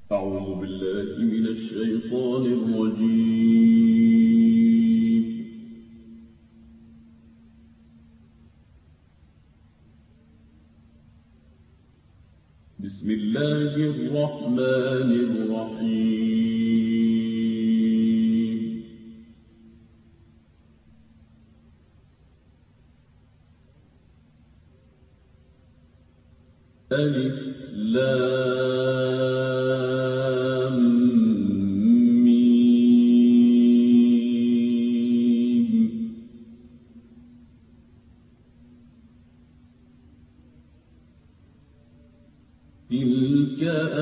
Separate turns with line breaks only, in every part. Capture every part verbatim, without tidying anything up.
أعوذ بالله من الشيطان الرجيم. بسم الله الرحمن الرحيم. ألف لام ميم. تلك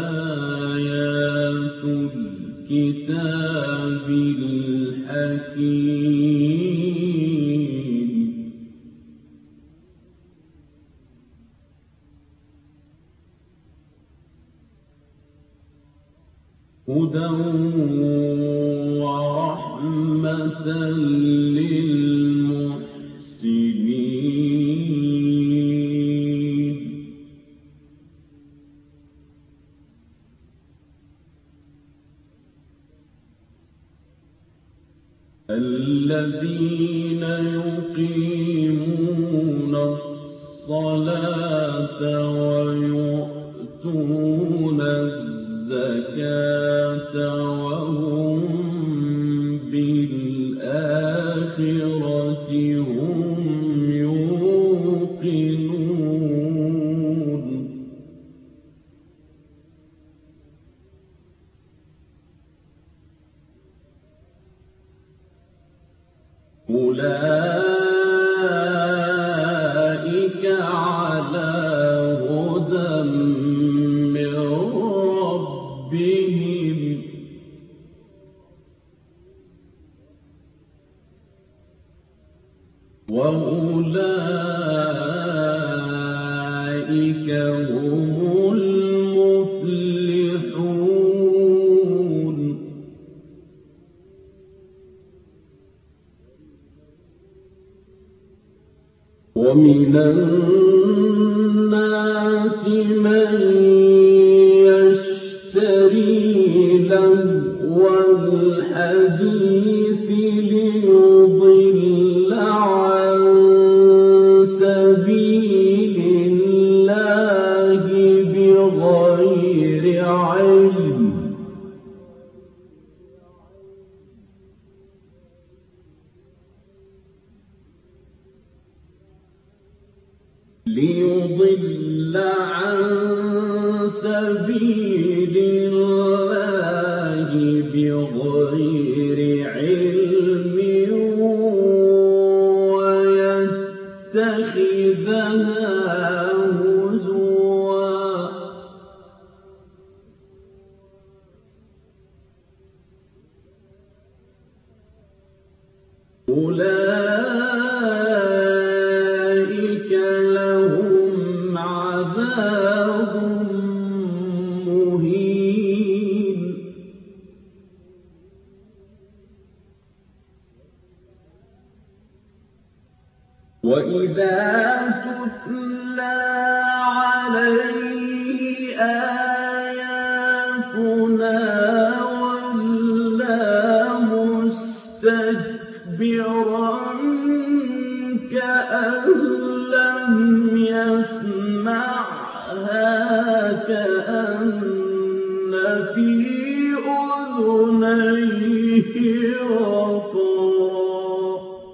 آيات الكتاب الحكيم. هدى ورحمة للمحسنين. الذين يقيمون الصلاة ويؤتون الزكاة وهم بالآخرة هم يوقنون. أولئك على هدى من ربهم وأولئك هم المفلحون. ومن الناس من يشتري لهو الحديث ليضل عن سبيل الله بغير علم. ليضل عن سبيل الله بغير علم ويتخذها هزوا. أولئك لهم عذاب مهين. وإذا تتلى عليه آياتنا ولى مستكبرا كأن لم يسمعها كأن في أذنيه وقرا.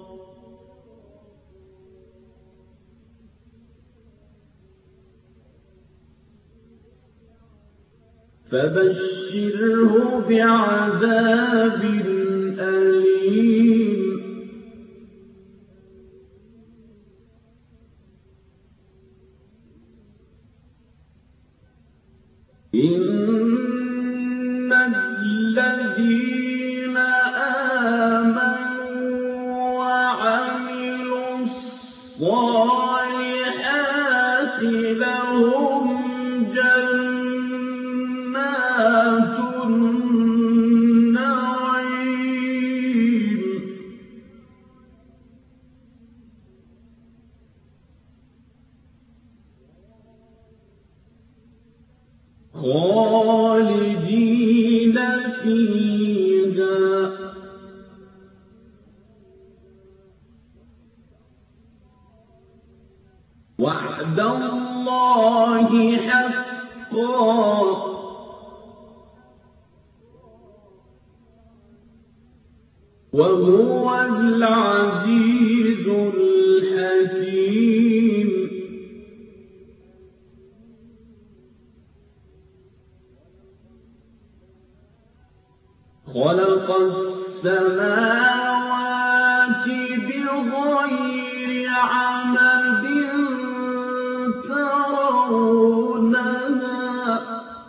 فبشره بعذاب أليم. إن الذين آمنوا وعملوا الصالحات لهم جنات النعيم. خالدين وَعْدَ اللَّهِ حَقًّا ۚ وَهُوَ الْعَزِيزُ الْحَكِيمُ. خَلَقَ السَّمَاوَاتِ بِغَيْرِ عَمَدٍ تَرَوْنَهَا ۖ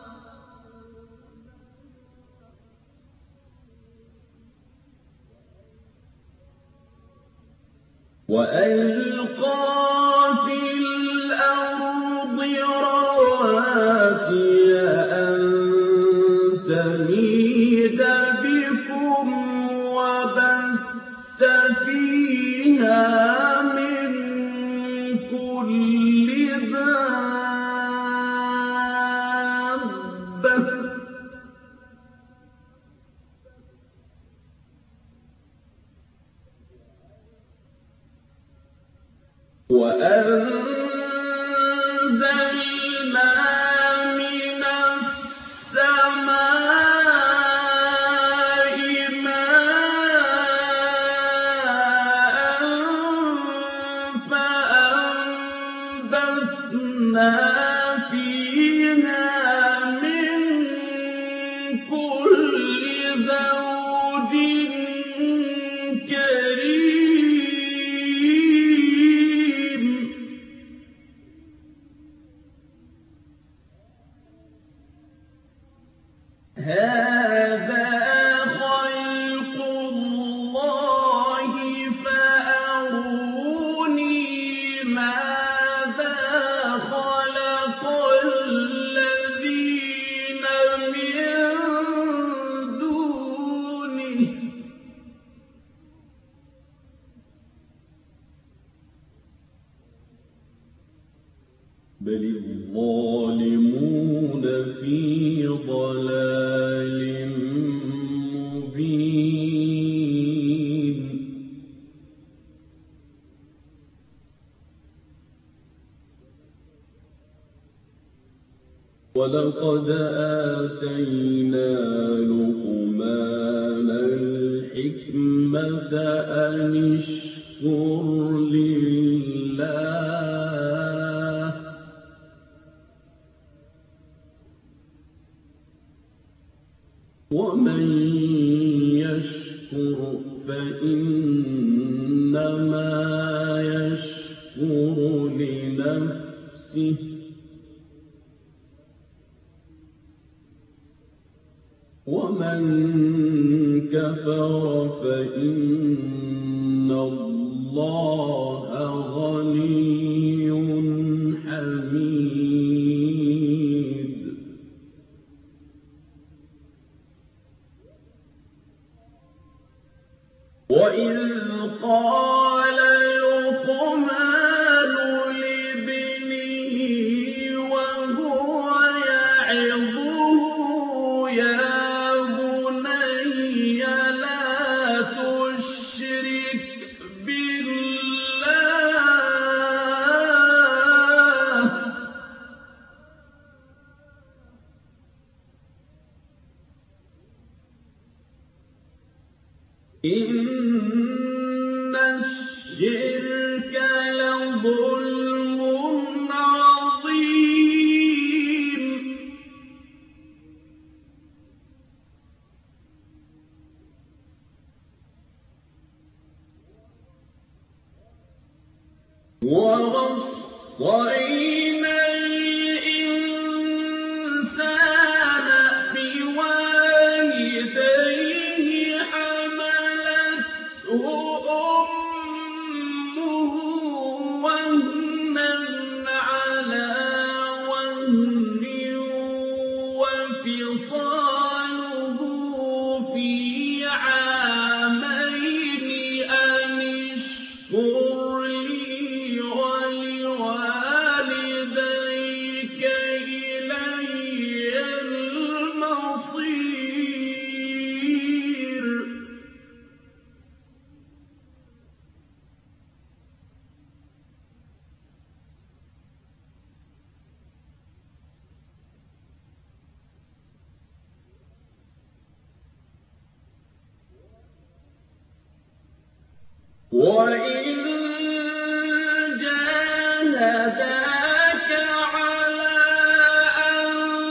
وَأَلْقَىٰ فِي الْأَرْضِ رَوَاسِيَ أَن تَمِيدَ بِكُمْ وَبَثَّ فِيهَا مِن كُلِّ دَابَّةٍ ۚ وَأَنزَلْنَا مِنَ السَّمَاءِ مَاءً فَأَنبَتْنَا فِيهَا مِن كُلِّ زَوْجٍ كَرِيمٍ. هَٰذَا خَلْقُ اللَّهِ فَأَرُونِي مَاذَا خَلَقَ الَّذِينَ مِن دُونِهِ ۚ بَلِ الظَّالِمُونَ فِي ضَلَالٍ مُّبِينٍ. وَلَقَدْ آتَيْنَا لُقْمَانَ الْحِكْمَةَ أَنِ اشْكُرْ لِلَّهِ ۚ وَمَن يَشْكُرْ فَإِنَّمَا يَشْكُرُ لِنَفْسِهِ ۖ وَمَن كَفَرَ فَإِنَّ اللَّهَ غَنِيٌّ حَمِيدٌ. وَإِذْ قَالَ لُقْمَانُ لِابْنِهِ وَهُوَ يَعِظُهُ يَا بُنَيَّ لَا تُشْرِكْ بِاللَّهِ ۖ إِنَّ الشِّرْكَ لَظُلْمٌ عَظِيمٌ. وَوَصَّيْنَا الْإِنسَانَ بِوَالِدَيْهِ حَمَلَتْهُ أُمُّهُ وَهْنًا عَلَىٰ وَهْنٍ وَفِصَالُهُ فِي عَامَيْنِ أَنِ اشْكُرْ لِي وَلِوَالِدَيْكَ وَإِن جَاهَدَاكَ عَلَىٰ أَن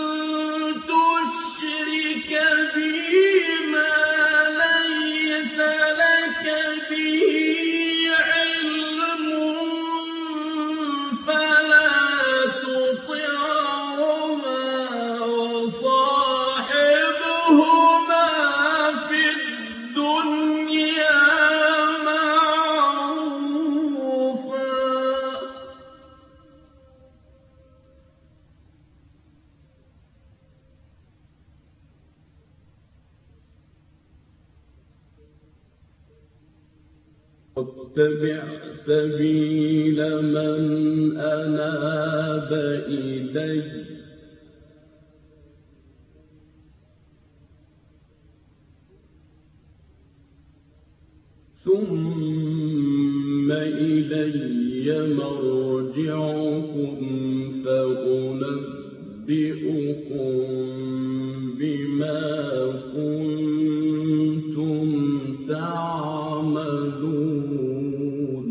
تُشْرِكَ بِي مَا لَيْسَ لَكَ بِهِ عِلْمٌ فَلَا تُطِعْهُمَا وَصَاحِبْهُمَا فِي الدُّنْيَا مَعْرُوفًا ۚ وَاتَّبِعْ سَبِيلَ مَنْ أَنَابَ إِلَيَّ ۚ ثُمَّ إِلَيَّ مَرْجِعُكُمْ فَأُنَبِّئُكُم بِمَا كُنتُمْ تَعْمَلُونَ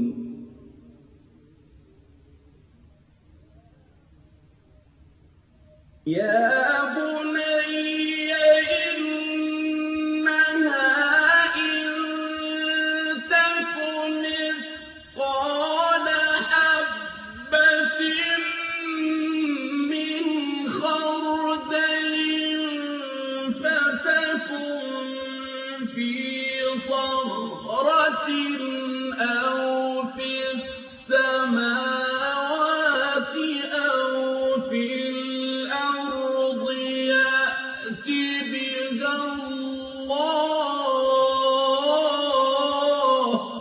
يَا بُنَيَّ إِنَّهَا إِن تَكُ مِثْقَالَ حَبَّةٍ مِّنْ خَرْدَلٍ فَتَكُن فِي صَخْرَةٍ أَوْ فِي السَّمَاوَاتِ أَوْ فِي الْأَرْضِ يَأْتِ بِهَا اللَّهُ ۚ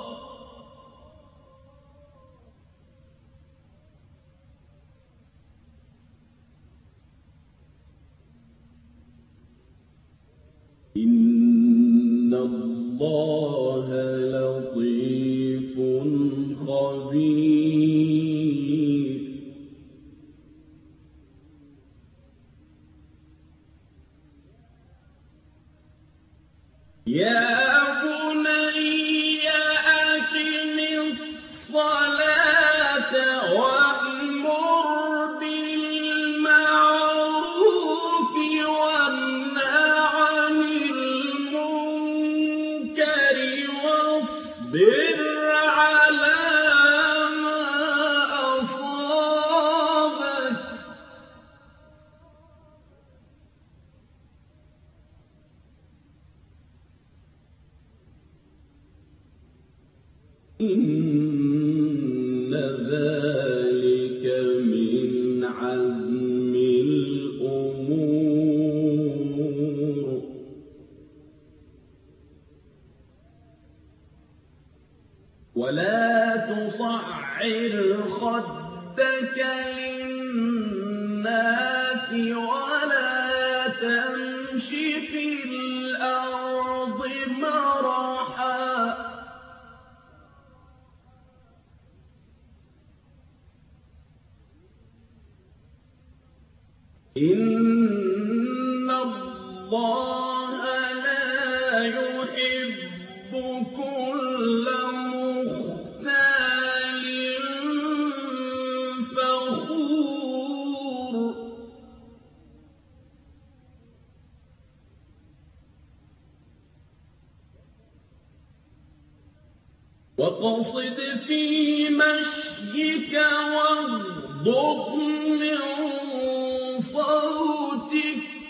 إِنَّ اللَّهَ لَطِيفٌ خَبِيرٌ يَا بُنَيَّ أَقِمِ الصَّلَاةَ وَأْمُرْ بِالْمَعْرُوفِ وَانْهَ عَنِ الْمُنكَرِ وَاصْبِرْ عَلَىٰ مَا أَصَابَكَ ۖ إِنَّ ذَٰلِكَ مِنْ عَزْمِ الْأُمُورِ وَلَا تُصَعِّرْ خَدَّكَ لِلنَّاسِ وَلَا تَمْشِ فِي الْأَرْضِ مَرَحًا ۖ إِنَّ اللَّهَ لَا يُحِبُّ كُلَّ مُخْتَالٍ فَخُورٍ وَاقْصِدْ فِي مَشْيِكَ وَاغْضُضْ مِن صَوْتِكَ ۚ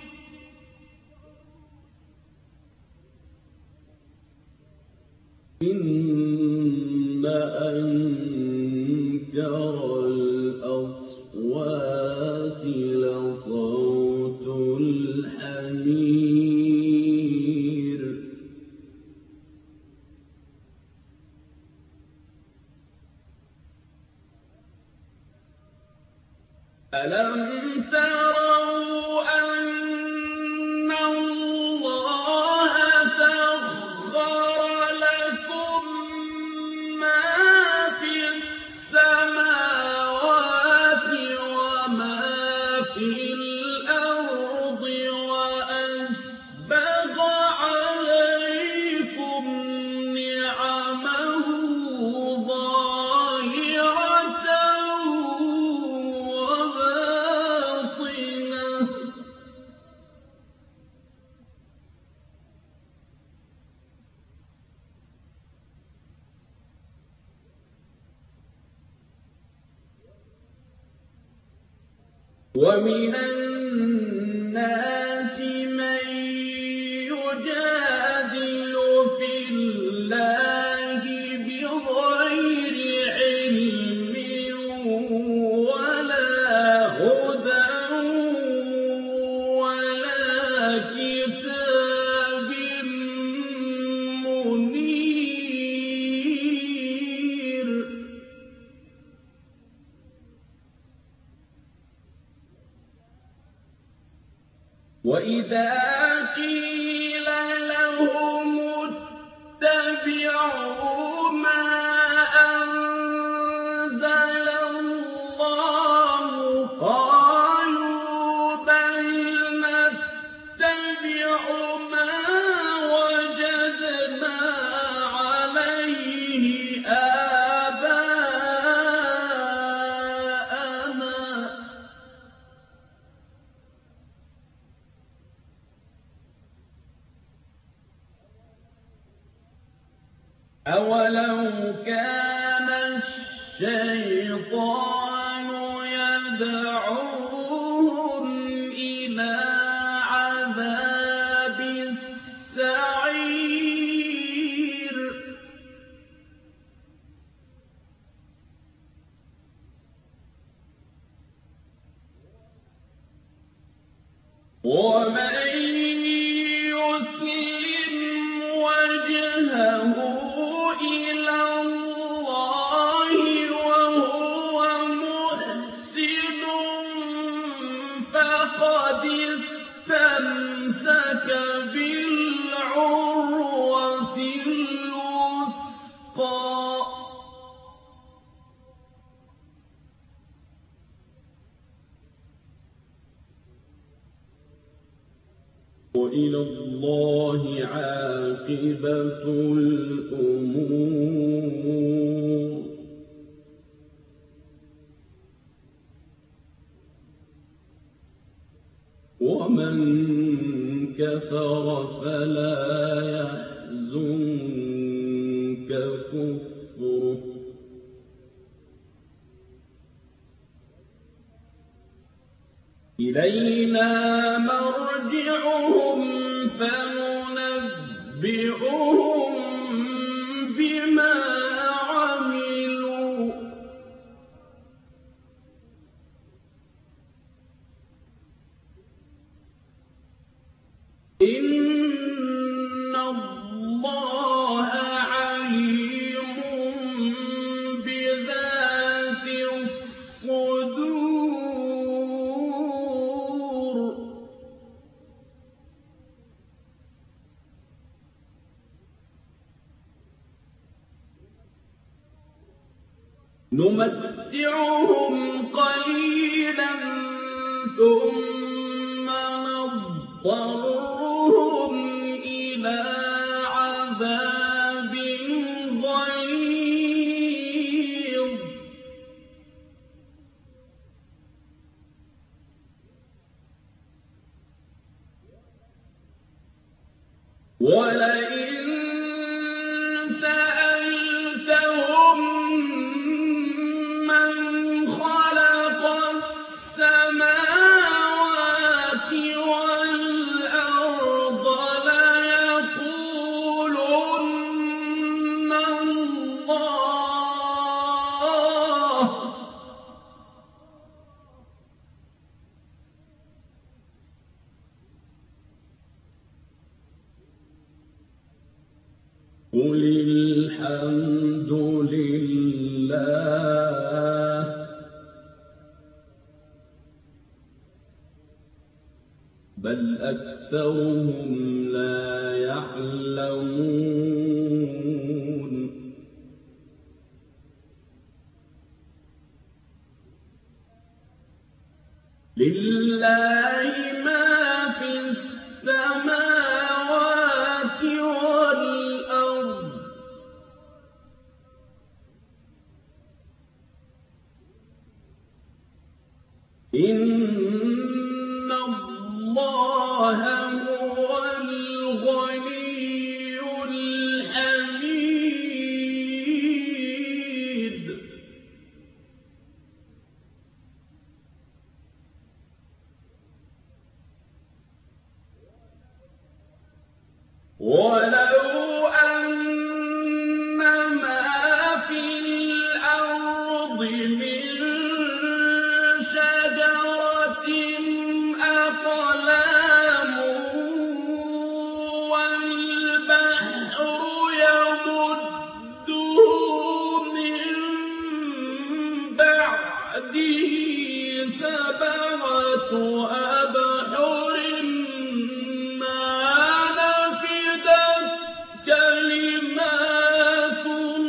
إِنَّ أَنكَرَ الْأَصْوَاتِ لَصَوْتُ الْحَمِيرِ أَلَمْ تَرَوْا أَنَّ اللَّهَ سَخَّرَ لَكُم مَّا فِي السَّمَاوَاتِ وَمِنَ النَّاسِ مَن يُجَادِلُ فِي اللَّهِ بِغَيْرِ عِلْمٍ وَلَا هُدًى وَلَا كِتَابٍ مُّنِيرٍ وَإِذَا قِيلَ لَهُمُ اتَّبِعُوا مَا أَنزَلَ اللَّهُ قَالُوا بَلْ نَتَّبِعُ مَا وَجَدْنَا عَلَيْهِ آبَاءَنَا ۚ أَوَلَوْ كَانَ الشَّيْطَانُ يَدْعُوهُمْ إِلَىٰ عَذَابِ السَّعِيرِ وَمَن يُسْلِمْ وَجْهَهُ إِلَى اللَّهِ وَهُوَ مُحْسِنٌ فَقَدِ اسْتَمْسَكَ بِالْعُرْوَةِ الْوُثْقَىٰ ۗ وَإِلَى اللَّهِ عَاقِبَةُ الْأُمُورِ وَمَن كَفَرَ فَلَا يَحْزُنكَ كُفْرُهُ ۚ إِلَيْنَا مَرْجِعُهُمْ فَنُنَبِّئُهُم بِمَا عَمِلُوا ۚ إِنَّ اللَّهَ عَلِيمٌ بِذَاتِ الصُّدُورِ نُمَتِّعُهُمْ قَلِيلًا ثُمَّ نَضْطَرُّهُمْ إِلَىٰ عَذَابٍ غَلِيظٍ وَلَئِن سَأَلْتَهُم مَّنْ خَلَقَ السَّمَاوَاتِ وَالْأَرْضَ لَيَقُولُنَّ اللَّهُ ۚ قُلِ الْحَمْدُ لِلَّهِ ۚ بَلْ أَكْثَرُهُمْ لَا يَعْلَمُونَ لِلَّهِ مَا فِي السَّمَاوَاتِ وَالْأَرْضِ ۚ إِنَّ اللَّهَ هُوَ الْغَنِيُّ وَلَوْ أَنَّ مَا فِي الْأَرْضِ مِن شَجَرَةٍ أَقْلَامٌ وَالْبَحْرُ يَمُدُّهُ مِن بَعْدِهِ سَبْعَةُ أَبْحُرٍ مَّا نَفِدَتْ كَلِمَاتُ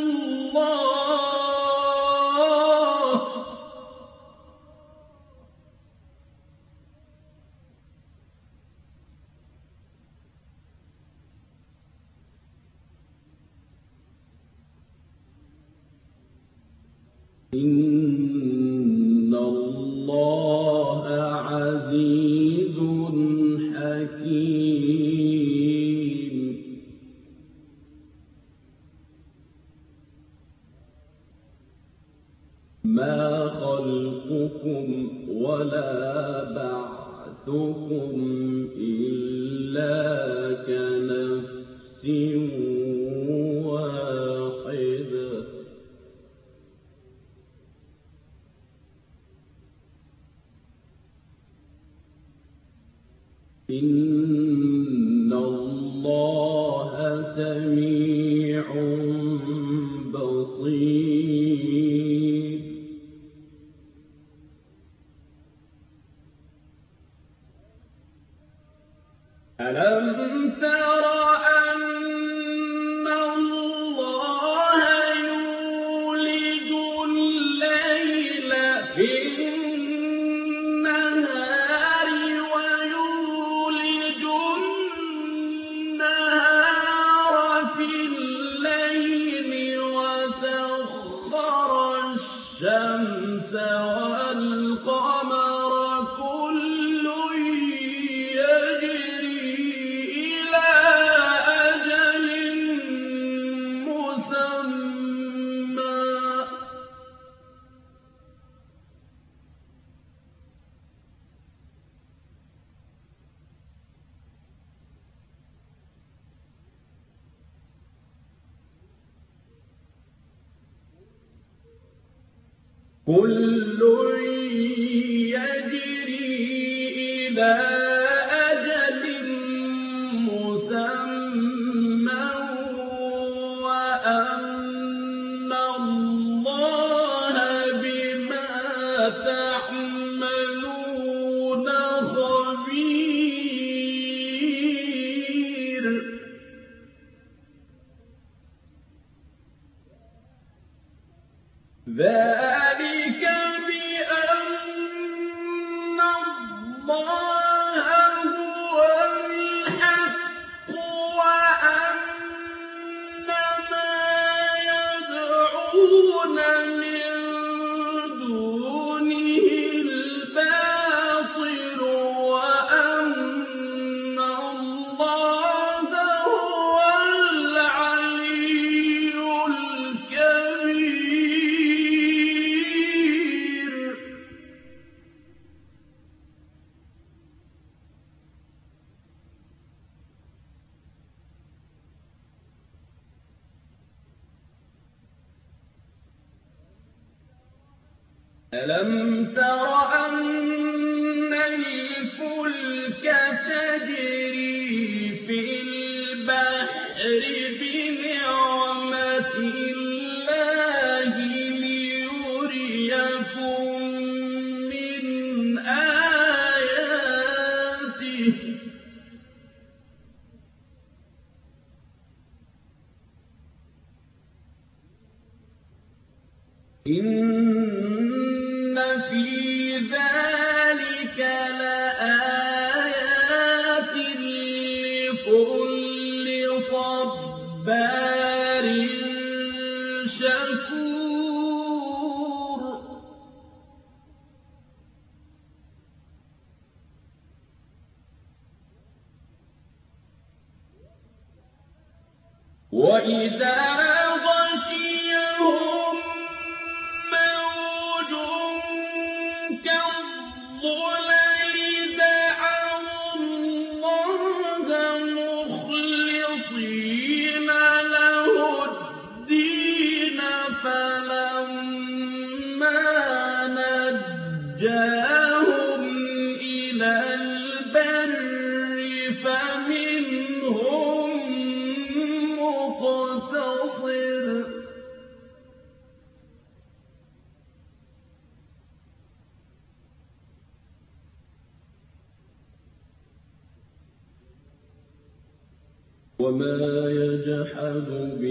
اللَّهِ ۗ إِنَّ اللَّهَ عَزِيزٌ حَكِيمٌ. مَا خَلْقُكُمْ وَلَا بَعْثُكُمْ إِلَّا كَنَفْسٍ وَاحِدَةٍ ۗ إِنَّ اللَّهَ سَمِيعٌ بَصِيرٌ. أَلَمْ تَرَ أَنَّ اللَّهَ يُولِجُ اللَّيْلَ فِي النَّهَارِ وَيُولِجُ النَّهَارَ فِي اللَّيْلِ وَسَخَّرَ الشَّمْسَ وَالْقَمَرَ كُلٌّ يَجْرِي إِلَىٰ أَجَلٍ مُّسَمًّى ۗ كُلٌّ يَجْرِي إِلَىٰ أَجَلٍ مُّسَمًّى وَأَنَّ اللَّهَ بِمَا تَعْمَلُونَ خَبِيرٌ. ذَٰلِكَ بِأَنَّ اللَّهَ هُوَ الْحَقُّ وَأَنَّ مَا يَدْعُونَ مِن دُونِهِ الْبَاطِلُ وَأَنَّ اللَّهَ هُوَ الْعَلِيُّ الْكَبِيرُ. أَلَمْ تَرَ أَنَّ الْفُلْكَ تَجْرِي فِي الْبَحْرِ بِنِعْمَتِ اللَّهِ لِيُرِيَكُم مِّنْ آيَاتِهِ ۚ إِنَّ فِي ذَٰلِكَ لَآيَاتٍ لِّكُلِّ صَبَّارٍ شَكُورٍ. وَإِذَا غَشِيَهُم مَّوْجٌ كَالظُّلَلِ دَعَوُا اللَّهَ مُخْلِصِينَ
وما يجحد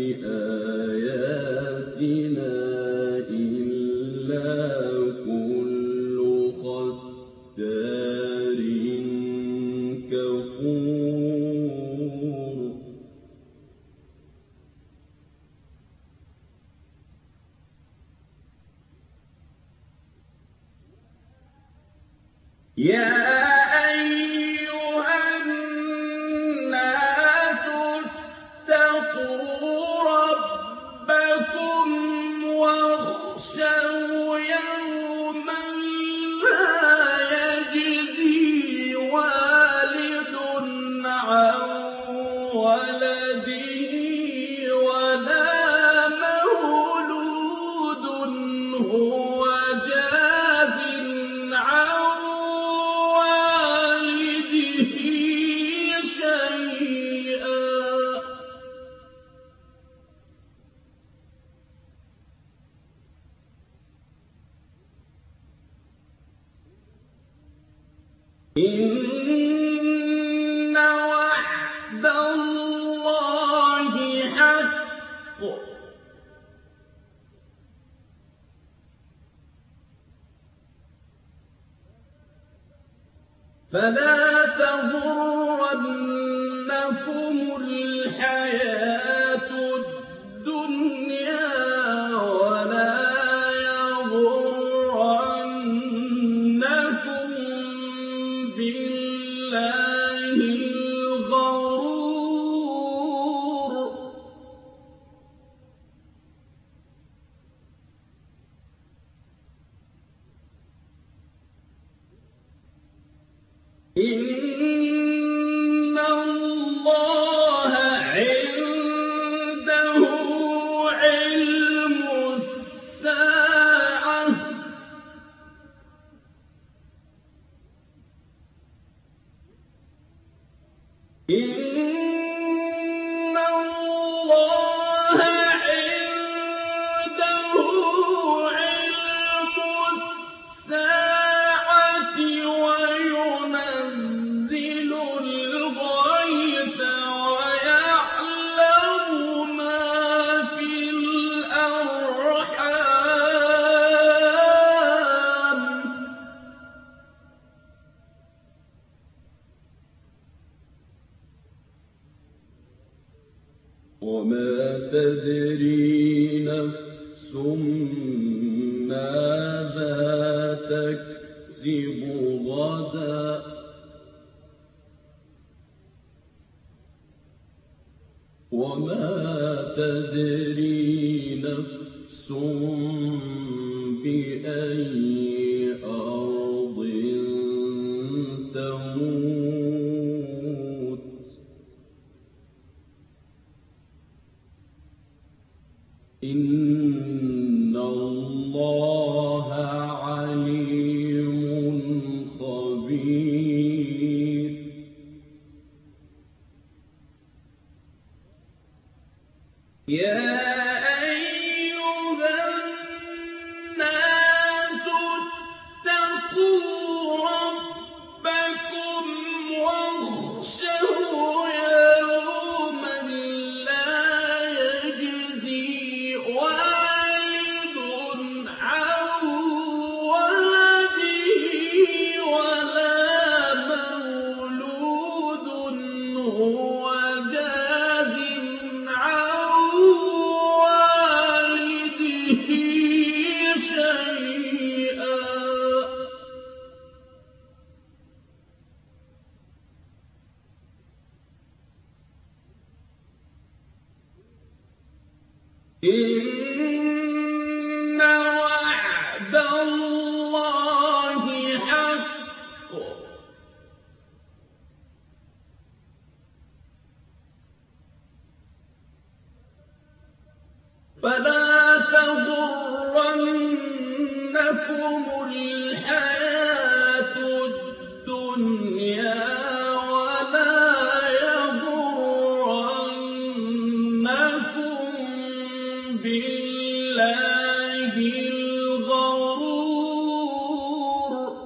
بآياتنا إلا كل ختار كفور يا إن وعد الله حق فلا تغرنكم الحياة الدنيا ولا يغرنكم بالله الغرور إن الله عنده علم الساعة إن الله عنده علم الساعة وينزل الغيث ويعلم ما في الأرحام وما تدري نفس ماذا تكسب غدا وما تدري نفس بأي أرض تموت إن الله عليم خبير يا أيها الناس اتقوا ربكم واخشوا يوما لا يجزي والد عن ولده ولا مولود هو جاز عن والده شيئا إن وعد الله حق فلا تغرنكم الحياة الدنيا ولا يغرنكم بالله الغرور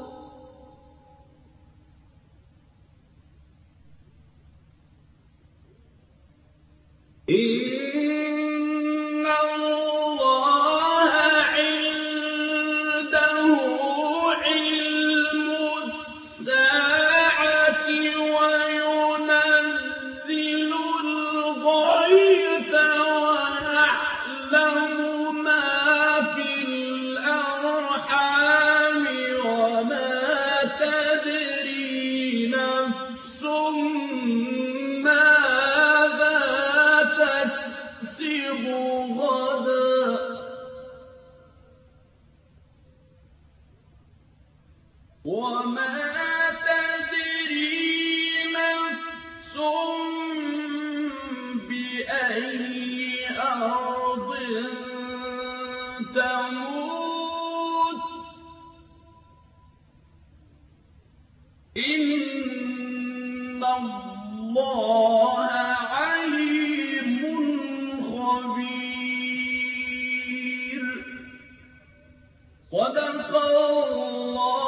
إِنَّ اللَّهَ عِندَهُ عِلْمُ السَّاعَةِ وَيُنَزِّلُ الْغَيْثَ وَيَعْلَمُ مَا فِي الْأَرْحَامِ ۖ وَمَا تَدْرِي نَفْسٌ مَّاذَا تَكْسِبُ غَدًا ۖ وَمَا تَدْرِي نَفْسٌ بِأَيِّ أَرْضٍ تَمُوتُ ۚ إِنَّ اللَّهَ عَلِيمٌ خَبِيرٌ. صدق الله